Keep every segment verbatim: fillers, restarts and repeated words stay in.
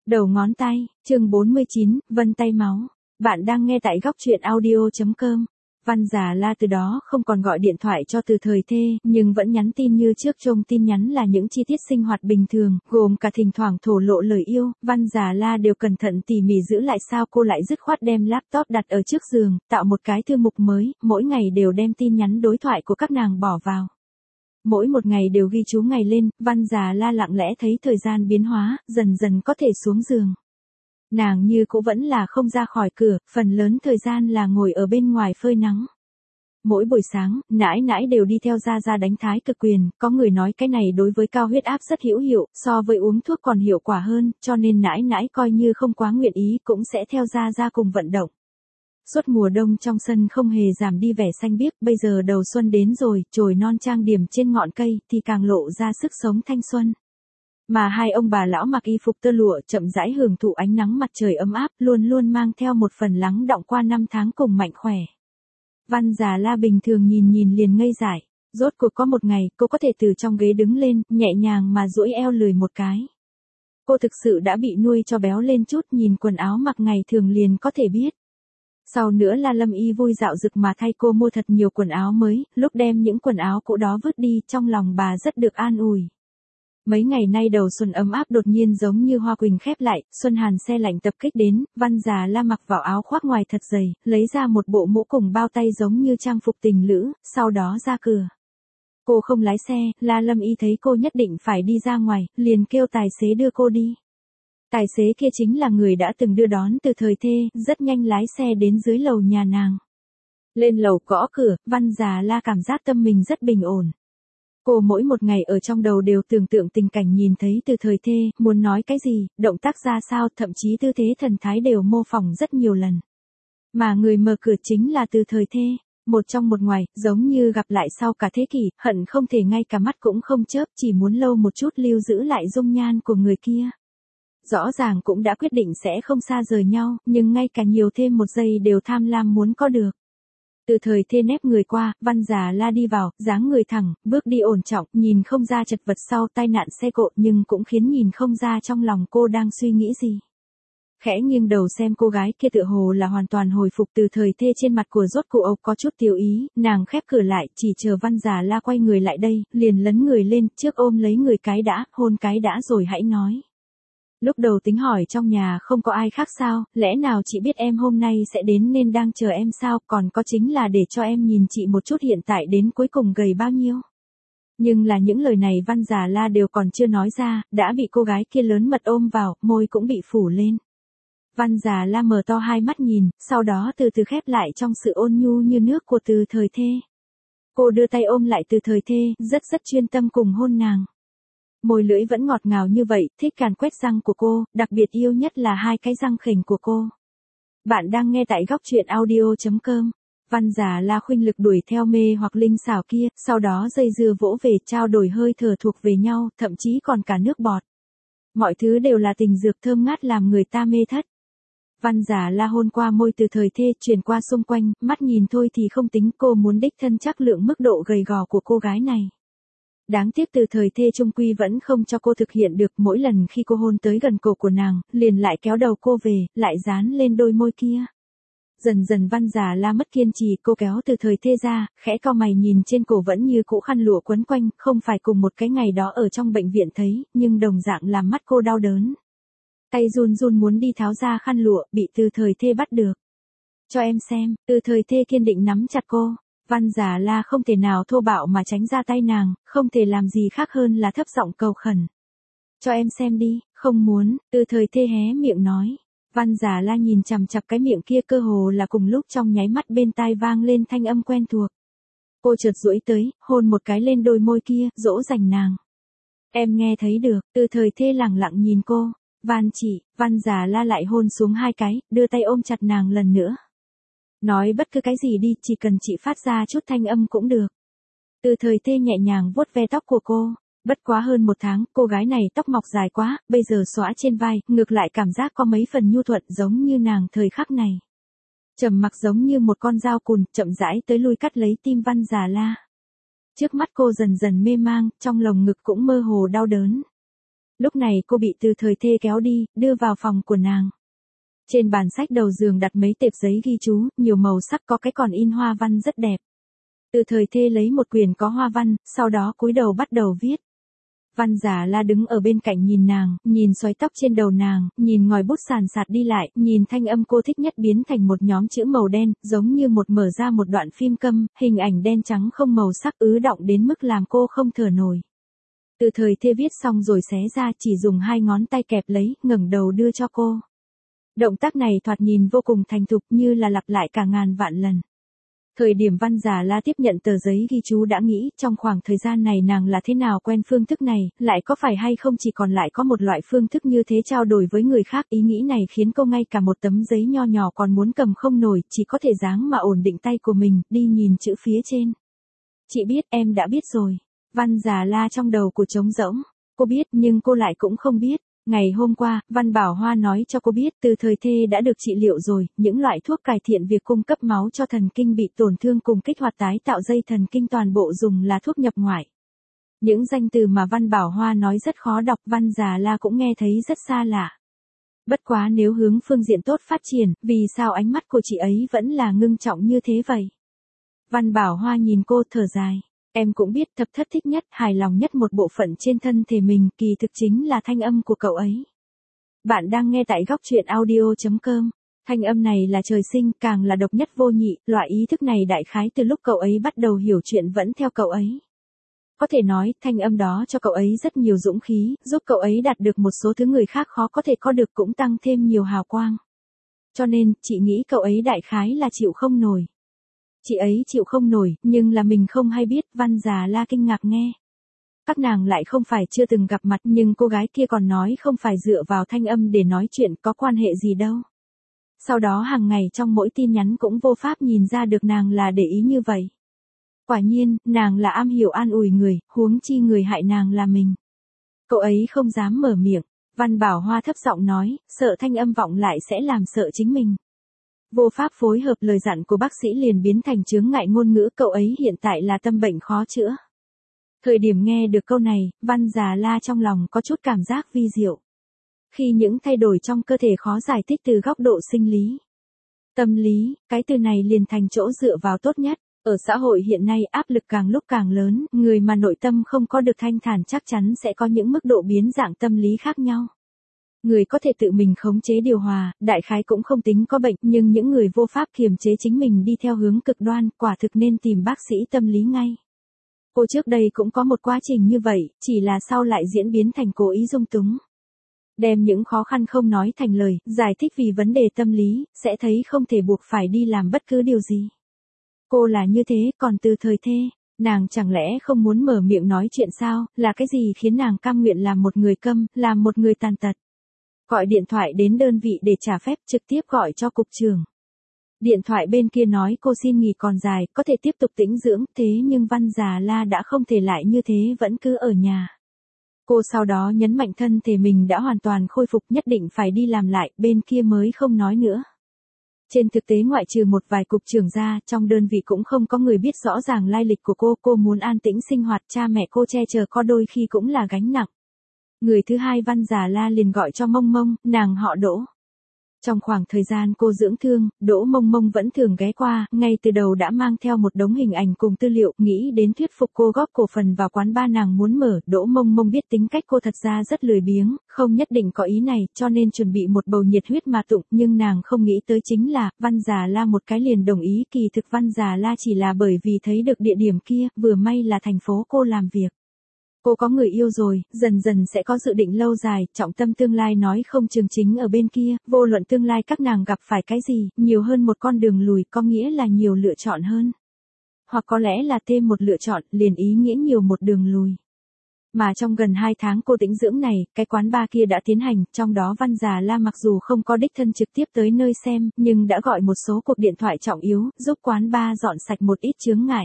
Đầu ngón tay, chương bốn mươi chín, vân tay máu. Bạn đang nghe tại góc truyện audio.com. Văn Già La từ đó không còn gọi điện thoại cho Từ Thời Thê, nhưng vẫn nhắn tin như trước. Trong tin nhắn là những chi tiết sinh hoạt bình thường, gồm cả thỉnh thoảng thổ lộ lời yêu. Văn Già La đều cẩn thận tỉ mỉ giữ lại, sao cô lại dứt khoát đem laptop đặt ở trước giường, tạo một cái thư mục mới, mỗi ngày đều đem tin nhắn đối thoại của các nàng bỏ vào. Mỗi một ngày đều ghi chú ngày lên. Văn Già La lặng lẽ thấy thời gian biến hóa, dần dần có thể xuống giường. Nàng như cũ vẫn là không ra khỏi cửa, phần lớn thời gian là ngồi ở bên ngoài phơi nắng. Mỗi buổi sáng, nãi nãi đều đi theo Gia Gia đánh thái cực quyền, có người nói cái này đối với cao huyết áp rất hữu hiệu, so với uống thuốc còn hiệu quả hơn, cho nên nãi nãi coi như không quá nguyện ý cũng sẽ theo Gia Gia cùng vận động. Suốt mùa đông trong sân không hề giảm đi vẻ xanh biếc, bây giờ đầu xuân đến rồi, chồi non trang điểm trên ngọn cây thì càng lộ ra sức sống thanh xuân. Mà hai ông bà lão mặc y phục tơ lụa chậm rãi hưởng thụ ánh nắng mặt trời ấm áp, luôn luôn mang theo một phần lắng đọng qua năm tháng cùng mạnh khỏe. Văn Già La bình thường nhìn nhìn liền ngây dại, rốt cuộc có một ngày cô có thể từ trong ghế đứng lên, nhẹ nhàng mà duỗi eo lười một cái. Cô thực sự đã bị nuôi cho béo lên chút, nhìn quần áo mặc ngày thường liền có thể biết. Sau nữa là Lâm Y vui dạo dực mà thay cô mua thật nhiều quần áo mới, lúc đem những quần áo cũ đó vứt đi, trong lòng bà rất được an ủi. Mấy ngày nay đầu xuân ấm áp đột nhiên giống như hoa quỳnh khép lại, xuân hàn se lạnh tập kích đến, Văn Già La mặc vào áo khoác ngoài thật dày, lấy ra một bộ mũ cùng bao tay giống như trang phục tình lữ, sau đó ra cửa. Cô không lái xe, La Lâm Y thấy cô nhất định phải đi ra ngoài, liền kêu tài xế đưa cô đi. Tài xế kia chính là người đã từng đưa đón Từ Thời Thê, rất nhanh lái xe đến dưới lầu nhà nàng. Lên lầu gõ cửa, Văn Già La cảm giác tâm mình rất bình ổn. Cô mỗi một ngày ở trong đầu đều tưởng tượng tình cảnh nhìn thấy Từ Thời Thê, muốn nói cái gì, động tác ra sao, thậm chí tư thế thần thái đều mô phỏng rất nhiều lần. Mà người mở cửa chính là Từ Thời Thê, một trong một ngoài, giống như gặp lại sau cả thế kỷ, hận không thể ngay cả mắt cũng không chớp, chỉ muốn lâu một chút lưu giữ lại dung nhan của người kia. Rõ ràng cũng đã quyết định sẽ không xa rời nhau, nhưng ngay cả nhiều thêm một giây đều tham lam muốn có được. Từ Thời Thê nép người qua, Văn Già La đi vào, dáng người thẳng, bước đi ổn trọng, nhìn không ra chật vật sau tai nạn xe cộ, nhưng cũng khiến nhìn không ra trong lòng cô đang suy nghĩ gì. Khẽ nghiêng đầu xem cô gái kia tựa hồ là hoàn toàn hồi phục. Từ Thời Thê trên mặt của rốt cụ ộc có chút tiêu ý, nàng khép cửa lại, chỉ chờ Văn Già La quay người lại đây, liền lấn người lên, trước ôm lấy người cái đã, hôn cái đã rồi hãy nói. Lúc đầu tính hỏi trong nhà không có ai khác sao, lẽ nào chị biết em hôm nay sẽ đến nên đang chờ em sao, còn có chính là để cho em nhìn chị một chút hiện tại đến cuối cùng gầy bao nhiêu. Nhưng là những lời này Văn Già La đều còn chưa nói ra, đã bị cô gái kia lớn mật ôm vào, môi cũng bị phủ lên. Văn Già La mở to hai mắt nhìn, sau đó từ từ khép lại trong sự ôn nhu như nước của Từ Thời Thê. Cô đưa tay ôm lại Từ Thời Thê, rất rất chuyên tâm cùng hôn nàng. Môi lưỡi vẫn ngọt ngào như vậy, thích càn quét răng của cô, đặc biệt yêu nhất là hai cái răng khểnh của cô. Bạn đang nghe tại góc truyện audio.com. Văn Già La khuynh lực đuổi theo mê hoặc linh xảo kia, sau đó dây dưa vỗ về, trao đổi hơi thở thuộc về nhau, thậm chí còn cả nước bọt. Mọi thứ đều là tình dược thơm ngát làm người ta mê thất. Văn Già La hôn qua môi Từ Thời Thê, truyền qua xung quanh, mắt nhìn thôi thì không tính, cô muốn đích thân chắc lượng mức độ gầy gò của cô gái này. Đáng tiếc Từ Thời Thê trung quy vẫn không cho cô thực hiện được, mỗi lần khi cô hôn tới gần cổ của nàng, liền lại kéo đầu cô về, lại dán lên đôi môi kia. Dần dần Văn Già La mất kiên trì, cô kéo Từ Thời Thê ra, khẽ cau mày nhìn trên cổ vẫn như cũ khăn lụa quấn quanh, không phải cùng một cái ngày đó ở trong bệnh viện thấy, nhưng đồng dạng làm mắt cô đau đớn. Tay run run muốn đi tháo ra khăn lụa, bị Từ Thời Thê bắt được. Cho em xem, Từ Thời Thê kiên định nắm chặt cô. Văn Già La không thể nào thô bạo mà tránh ra tay nàng, không thể làm gì khác hơn là thấp giọng cầu khẩn. Cho em xem đi, không muốn, Từ Thời Thê hé miệng nói. Văn Già La nhìn chằm chằm cái miệng kia, cơ hồ là cùng lúc trong nháy mắt bên tai vang lên thanh âm quen thuộc. Cô chợt duỗi tới, hôn một cái lên đôi môi kia, dỗ dành nàng. Em nghe thấy được, Từ Thời Thê lẳng lặng nhìn cô. Van chị, Văn Già La lại hôn xuống hai cái, đưa tay ôm chặt nàng lần nữa. Nói bất cứ cái gì đi, chỉ cần chị phát ra chút thanh âm cũng được. Từ Thời Thê nhẹ nhàng vuốt ve tóc của cô. Bất quá hơn một tháng, cô gái này tóc mọc dài quá, bây giờ xõa trên vai, ngược lại cảm giác có mấy phần nhu thuận giống như nàng thời khắc này. Trầm mặc giống như một con dao cùn, chậm rãi tới lui cắt lấy tim Văn Già La. Trước mắt cô dần dần mê mang, trong lồng ngực cũng mơ hồ đau đớn. Lúc này cô bị Từ Thời Thê kéo đi, đưa vào phòng của nàng. Trên bàn sách đầu giường đặt mấy tệp giấy ghi chú, nhiều màu sắc, có cái còn in hoa văn rất đẹp. Từ Thời Thê lấy một quyển có hoa văn, sau đó cúi đầu bắt đầu viết. Văn Giả La đứng ở bên cạnh nhìn nàng, nhìn xoáy tóc trên đầu nàng, nhìn ngòi bút sàn sạt đi lại, nhìn thanh âm cô thích nhất biến thành một nhóm chữ màu đen, giống như một mở ra một đoạn phim câm, hình ảnh đen trắng không màu sắc ứ động đến mức làm cô không thở nổi. Từ Thời Thê viết xong rồi xé ra, chỉ dùng hai ngón tay kẹp lấy, ngẩng đầu đưa cho cô. Động tác này thoạt nhìn vô cùng thành thục, như là lặp lại cả ngàn vạn lần. Thời điểm Văn Giả La tiếp nhận tờ giấy ghi chú đã nghĩ, trong khoảng thời gian này nàng là thế nào quen phương thức này, lại có phải hay không chỉ còn lại có một loại phương thức như thế trao đổi với người khác. Ý nghĩ này khiến cô ngay cả một tấm giấy nho nhỏ còn muốn cầm không nổi, chỉ có thể dáng mà ổn định tay của mình, đi nhìn chữ phía trên. Chị biết, em đã biết rồi. Văn Giả La trong đầu của trống rỗng. Cô biết, nhưng cô lại cũng không biết. Ngày hôm qua, Văn Bảo Hoa nói cho cô biết Từ Thời Thê đã được trị liệu rồi, những loại thuốc cải thiện việc cung cấp máu cho thần kinh bị tổn thương cùng kích hoạt tái tạo dây thần kinh toàn bộ dùng là thuốc nhập ngoại. Những danh từ mà Văn Bảo Hoa nói rất khó đọc, Văn Giả La cũng nghe thấy rất xa lạ. Bất quá nếu hướng phương diện tốt phát triển, vì sao ánh mắt của chị ấy vẫn là ngưng trọng như thế vậy? Văn Bảo Hoa nhìn cô thở dài. Em cũng biết thập thất thích nhất, hài lòng nhất một bộ phận trên thân thể mình, kỳ thực chính là thanh âm của cậu ấy. Bạn đang nghe tại góc truyện audio chấm com. Thanh âm này là trời sinh, càng là độc nhất vô nhị, loại ý thức này đại khái từ lúc cậu ấy bắt đầu hiểu chuyện vẫn theo cậu ấy. Có thể nói, thanh âm đó cho cậu ấy rất nhiều dũng khí, giúp cậu ấy đạt được một số thứ người khác khó có thể có được, cũng tăng thêm nhiều hào quang. Cho nên, chị nghĩ cậu ấy đại khái là chịu không nổi. Chị ấy chịu không nổi, nhưng là mình không hay biết. Văn Giả La kinh ngạc nghe. Các nàng lại không phải chưa từng gặp mặt, nhưng cô gái kia còn nói không phải dựa vào thanh âm để nói chuyện, có quan hệ gì đâu. Sau đó hàng ngày trong mỗi tin nhắn cũng vô pháp nhìn ra được nàng là để ý như vậy. Quả nhiên, nàng là am hiểu an ủi người, huống chi người hại nàng là mình. Cậu ấy không dám mở miệng. Văn Bảo Hoa thấp giọng nói, sợ thanh âm vọng lại sẽ làm sợ chính mình. Vô pháp phối hợp, lời dặn của bác sĩ liền biến thành chướng ngại ngôn ngữ, cậu ấy hiện tại là tâm bệnh khó chữa. Thời điểm nghe được câu này, Văn Giả La trong lòng có chút cảm giác vi diệu. Khi những thay đổi trong cơ thể khó giải thích từ góc độ sinh lý. Tâm lý, cái từ này liền thành chỗ dựa vào tốt nhất. Ở xã hội hiện nay áp lực càng lúc càng lớn, người mà nội tâm không có được thanh thản chắc chắn sẽ có những mức độ biến dạng tâm lý khác nhau. Người có thể tự mình khống chế điều hòa, đại khái cũng không tính có bệnh, nhưng những người vô pháp kiềm chế chính mình đi theo hướng cực đoan, quả thực nên tìm bác sĩ tâm lý ngay. Cô trước đây cũng có một quá trình như vậy, chỉ là sau lại diễn biến thành cố ý dung túng. Đem những khó khăn không nói thành lời, giải thích vì vấn đề tâm lý, sẽ thấy không thể buộc phải đi làm bất cứ điều gì. Cô là như thế, còn Từ Thời Thê, nàng chẳng lẽ không muốn mở miệng nói chuyện sao, là cái gì khiến nàng cam nguyện làm một người câm, làm một người tàn tật. Gọi điện thoại đến đơn vị để trả phép, trực tiếp gọi cho cục trưởng. Điện thoại bên kia nói cô xin nghỉ còn dài, có thể tiếp tục tĩnh dưỡng, thế nhưng Văn Giả La đã không thể lại như thế, vẫn cứ ở nhà. Cô sau đó nhấn mạnh thân thể mình đã hoàn toàn khôi phục, nhất định phải đi làm lại, bên kia mới không nói nữa. Trên thực tế ngoại trừ một vài cục trưởng ra, trong đơn vị cũng không có người biết rõ ràng lai lịch của cô, cô muốn an tĩnh sinh hoạt, cha mẹ cô che chở có đôi khi cũng là gánh nặng. Người thứ hai Văn Giả La liền gọi cho Mông Mông, nàng họ Đỗ. Trong khoảng thời gian cô dưỡng thương, Đỗ Mông Mông vẫn thường ghé qua, ngay từ đầu đã mang theo một đống hình ảnh cùng tư liệu, nghĩ đến thuyết phục cô góp cổ phần vào quán ba nàng muốn mở. Đỗ Mông Mông biết tính cách cô thật ra rất lười biếng, không nhất định có ý này, cho nên chuẩn bị một bầu nhiệt huyết mà tụng, nhưng nàng không nghĩ tới chính là, Văn Giả La một cái liền đồng ý, kỳ thực Văn Giả La chỉ là bởi vì thấy được địa điểm kia, vừa may là thành phố cô làm việc. Cô có người yêu rồi, dần dần sẽ có dự định lâu dài, trọng tâm tương lai nói không chừng chính ở bên kia, vô luận tương lai các nàng gặp phải cái gì, nhiều hơn một con đường lùi, có nghĩa là nhiều lựa chọn hơn. Hoặc có lẽ là thêm một lựa chọn, liền ý nghĩa nhiều một đường lùi. Mà trong gần hai tháng cô tĩnh dưỡng này, cái quán bar kia đã tiến hành, trong đó Văn Giả La mặc dù không có đích thân trực tiếp tới nơi xem, nhưng đã gọi một số cuộc điện thoại trọng yếu, giúp quán bar dọn sạch một ít chướng ngại.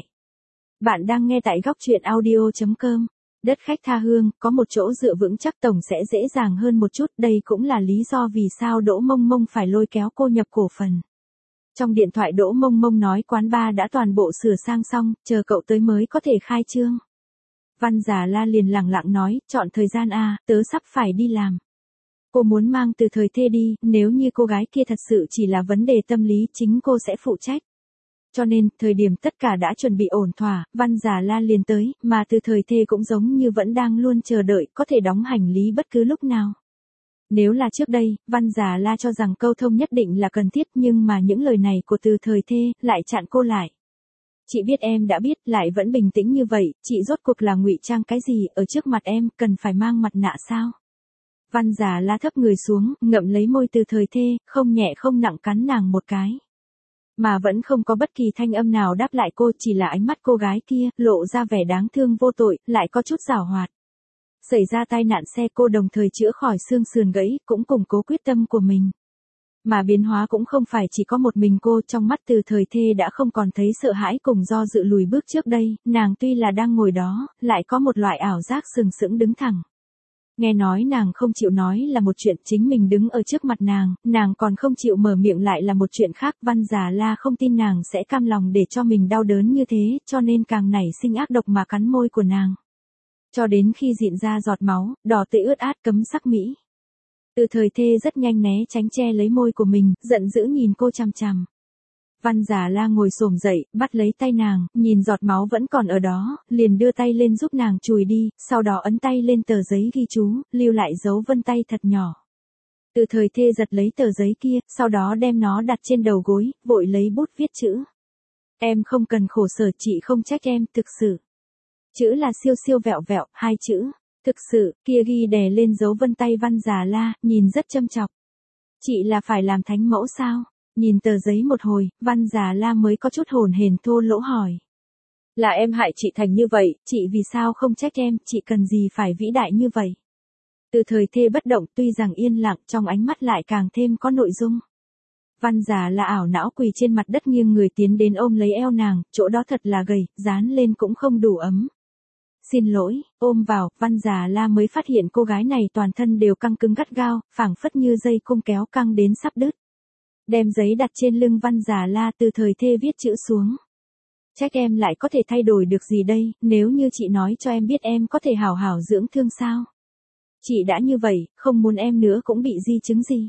Bạn đang nghe tại góc truyện audio chấm com. Đất khách tha hương, có một chỗ dựa vững chắc tổng sẽ dễ dàng hơn một chút, đây cũng là lý do vì sao Đỗ Mông Mông phải lôi kéo cô nhập cổ phần. Trong điện thoại Đỗ Mông Mông nói quán bar đã toàn bộ sửa sang xong, chờ cậu tới mới có thể khai trương. Văn Già La liền lẳng lặng nói, chọn thời gian à, tớ sắp phải đi làm. Cô muốn mang Từ Thời Thê đi, nếu như cô gái kia thật sự chỉ là vấn đề tâm lý chính cô sẽ phụ trách. Cho nên, thời điểm tất cả đã chuẩn bị ổn thỏa, Văn Già La liền tới, mà Từ Thời Thê cũng giống như vẫn đang luôn chờ đợi, có thể đóng hành lý bất cứ lúc nào. Nếu là trước đây, Văn Già La cho rằng câu thông nhất định là cần thiết, nhưng mà những lời này của Từ Thời Thê lại chặn cô lại. Chị biết em đã biết, lại vẫn bình tĩnh như vậy, chị rốt cuộc là ngụy trang cái gì, ở trước mặt em, cần phải mang mặt nạ sao? Văn Già La thấp người xuống, ngậm lấy môi Từ Thời Thê, không nhẹ không nặng cắn nàng một cái. Mà vẫn không có bất kỳ thanh âm nào đáp lại cô, chỉ là ánh mắt cô gái kia, lộ ra vẻ đáng thương vô tội, lại có chút giảo hoạt. Xảy ra tai nạn xe cô đồng thời chữa khỏi xương sườn gãy, cũng củng cố quyết tâm của mình. Mà biến hóa cũng không phải chỉ có một mình cô, trong mắt Từ Thời Thê đã không còn thấy sợ hãi cùng do dự lùi bước trước đây, nàng tuy là đang ngồi đó, lại có một loại ảo giác sừng sững đứng thẳng. Nghe nói nàng không chịu nói là một chuyện, chính mình đứng ở trước mặt nàng, nàng còn không chịu mở miệng lại là một chuyện khác. Văn Già La không tin nàng sẽ cam lòng để cho mình đau đớn như thế, cho nên càng nảy sinh ác độc mà cắn môi của nàng. Cho đến khi dịn ra giọt máu, đỏ tươi ướt át cấm sắc mỹ. Từ Thời Thê rất nhanh né tránh che lấy môi của mình, giận dữ nhìn cô chằm chằm. Văn Già La ngồi xổm dậy, bắt lấy tay nàng, nhìn giọt máu vẫn còn ở đó, liền đưa tay lên giúp nàng chùi đi, sau đó ấn tay lên tờ giấy ghi chú, lưu lại dấu vân tay thật nhỏ. Từ Thời Thê giật lấy tờ giấy kia, sau đó đem nó đặt trên đầu gối, vội lấy bút viết chữ. Em không cần khổ sở, chị không trách em, thực sự. Chữ là siêu siêu vẹo vẹo, hai chữ. Thực sự, kia ghi đè lên dấu vân tay Văn Già La, nhìn rất châm chọc. Chị là phải làm thánh mẫu sao? Nhìn tờ giấy một hồi, Văn Già La mới có chút hồn hển thô lỗ hỏi. Là em hại chị thành như vậy, chị vì sao không trách em, chị cần gì phải vĩ đại như vậy? Từ Thời Thê bất động, tuy rằng yên lặng, trong ánh mắt lại càng thêm có nội dung. Văn Già La ảo não quỳ trên mặt đất nghiêng người tiến đến ôm lấy eo nàng, chỗ đó thật là gầy, dán lên cũng không đủ ấm. Xin lỗi, ôm vào, Văn Già La mới phát hiện cô gái này toàn thân đều căng cứng gắt gao, phảng phất như dây cung kéo căng đến sắp đứt. Đem giấy đặt trên lưng Văn Già La, Từ Thời Thê viết chữ xuống. Trách em lại có thể thay đổi được gì đây, nếu như chị nói cho em biết em có thể hảo hảo dưỡng thương sao? Chị đã như vậy, không muốn em nữa cũng bị di chứng gì.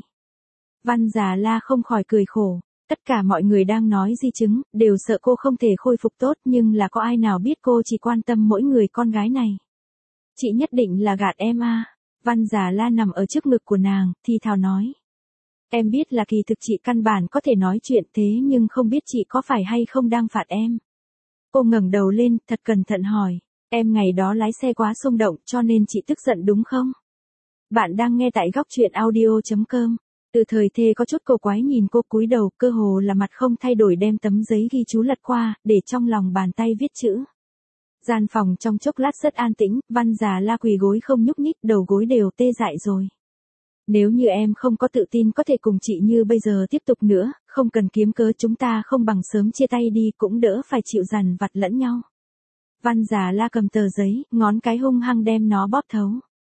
Văn Già La không khỏi cười khổ. Tất cả mọi người đang nói di chứng, đều sợ cô không thể khôi phục tốt, nhưng là có ai nào biết cô chỉ quan tâm mỗi người con gái này. Chị nhất định là gạt em à. Văn Già La nằm ở trước ngực của nàng, thì thào nói. Em biết là kỳ thực chị căn bản có thể nói chuyện thế, nhưng không biết chị có phải hay không đang phạt em. Cô ngẩng đầu lên, thật cẩn thận hỏi. Em ngày đó lái xe quá xung động, cho nên chị tức giận đúng không? Bạn đang nghe tại góc truyện audio chấm com. Từ Thời Thê có chút cổ quái nhìn cô, cúi đầu, cơ hồ là mặt không thay đổi đem tấm giấy ghi chú lật qua, để trong lòng bàn tay viết chữ. Gian phòng trong chốc lát rất an tĩnh, Văn Già La quỳ gối không nhúc nhích, đầu gối đều tê dại rồi. Nếu như em không có tự tin có thể cùng chị như bây giờ tiếp tục nữa, không cần kiếm cớ, chúng ta không bằng sớm chia tay đi, cũng đỡ phải chịu dằn vặt lẫn nhau. Văn Già La cầm tờ giấy, ngón cái hung hăng đem nó bóp thấu.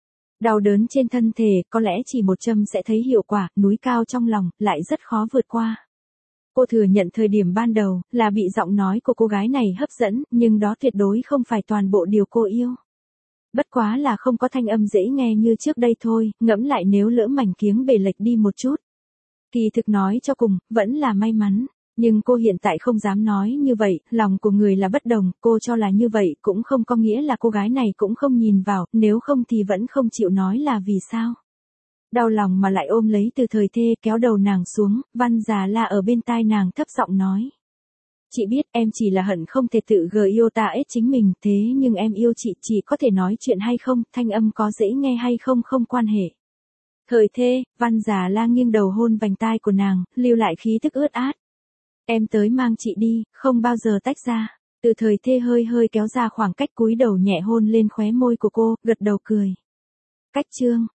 Đau đớn trên thân thể, có lẽ chỉ một châm sẽ thấy hiệu quả, núi cao trong lòng, lại rất khó vượt qua. Cô thừa nhận thời điểm ban đầu, là bị giọng nói của cô gái này hấp dẫn, nhưng đó tuyệt đối không phải toàn bộ điều cô yêu. Bất quá là không có thanh âm dễ nghe như trước đây thôi, ngẫm lại nếu lỡ mảnh kiếng bể lệch đi một chút. Kỳ thực nói cho cùng, vẫn là may mắn. Nhưng cô hiện tại không dám nói như vậy, lòng của người là bất đồng, cô cho là như vậy cũng không có nghĩa là cô gái này cũng không nhìn vào, nếu không thì vẫn không chịu nói là vì sao. Đau lòng mà lại ôm lấy Từ Thời Thê, kéo đầu nàng xuống, Văn Già La ở bên tai nàng thấp giọng nói. Chị biết em chỉ là hận không thể tự gờ yêu ta ết chính mình, thế nhưng em yêu chị, chị có thể nói chuyện hay không, thanh âm có dễ nghe hay không không quan hệ. Thời Thê, Văn Già La nghiêng đầu hôn vành tai của nàng, lưu lại khí tức ướt át. Em tới mang chị đi, không bao giờ tách ra. Từ Thời Thê hơi hơi kéo ra khoảng cách, cúi đầu nhẹ hôn lên khóe môi của cô, gật đầu cười. Cách chương.